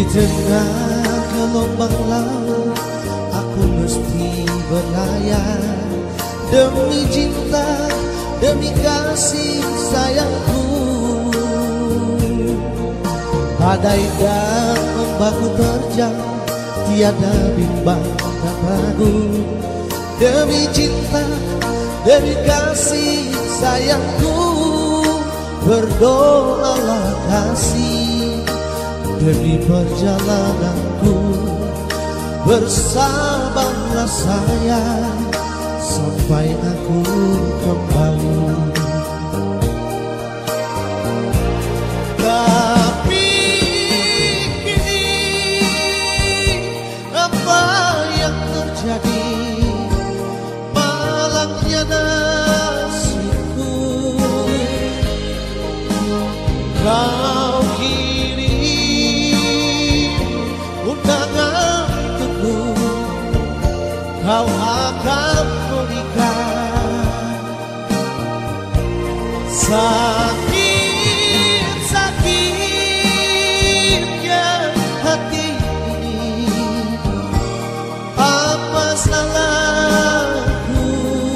tengah gelombang laut aku mesti berlayar, demi cinta, demi kasih sayangku. Badai dan ombakku terjang, tiada bimbang dan ragu, demi cinta, demi kasih sayangku. Berdoalah kasih demi perjalananku, bersabarlah sayang sampai aku kembali. Tapi kini apa yang terjadi? Malangnya nasibku, kau kirim undangan untukku, kau akan menikah. Sakit-sakitnya hati ini, apa salahku?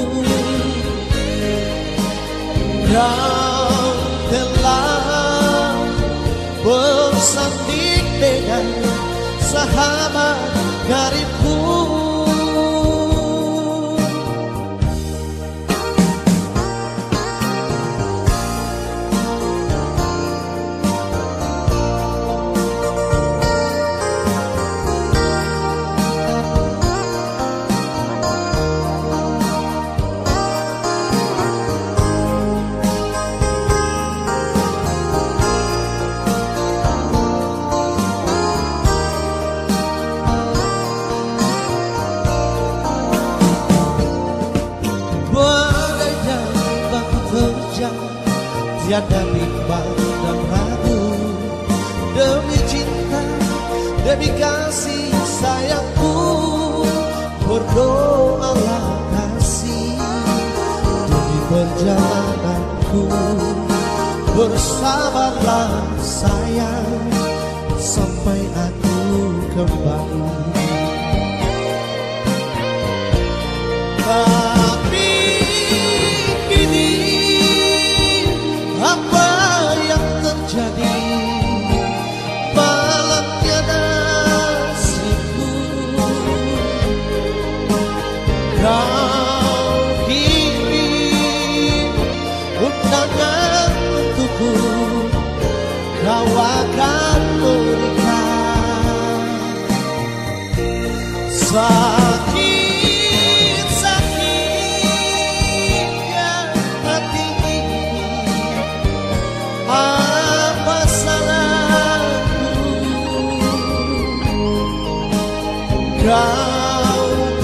Kau telah bersanding dengan sahabat karibku. Tiada bimbang dan ragu, demi cinta, demi kasih sayangku. Berdoalah kasih demi perjalananku, bersabarlah sayang sampai aku kembali. Kau kirim undangan untukku, kau akan menikah. Sakit-sakitnya hati ini, apa salahku? Kau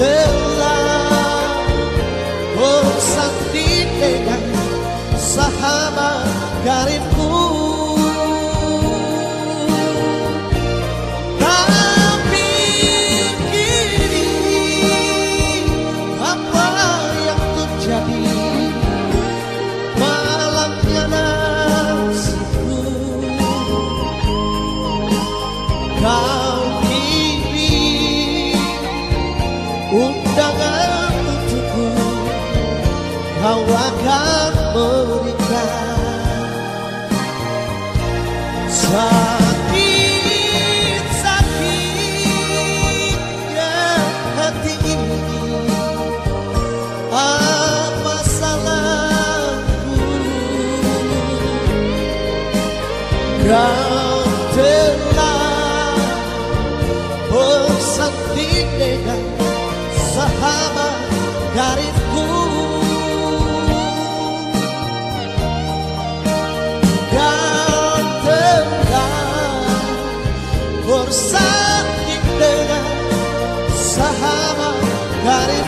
bersanding dengan sahabat karibku. Tapi kini apa yang terjadi? Malangnya nasibku, kau kirim undangan untukku, kau akan menikah. Sakit-sakitnya hati ini, apa salahku? Kau telah bersanding dengan sahabat karibku. Bersanding dengan sahabat karibku.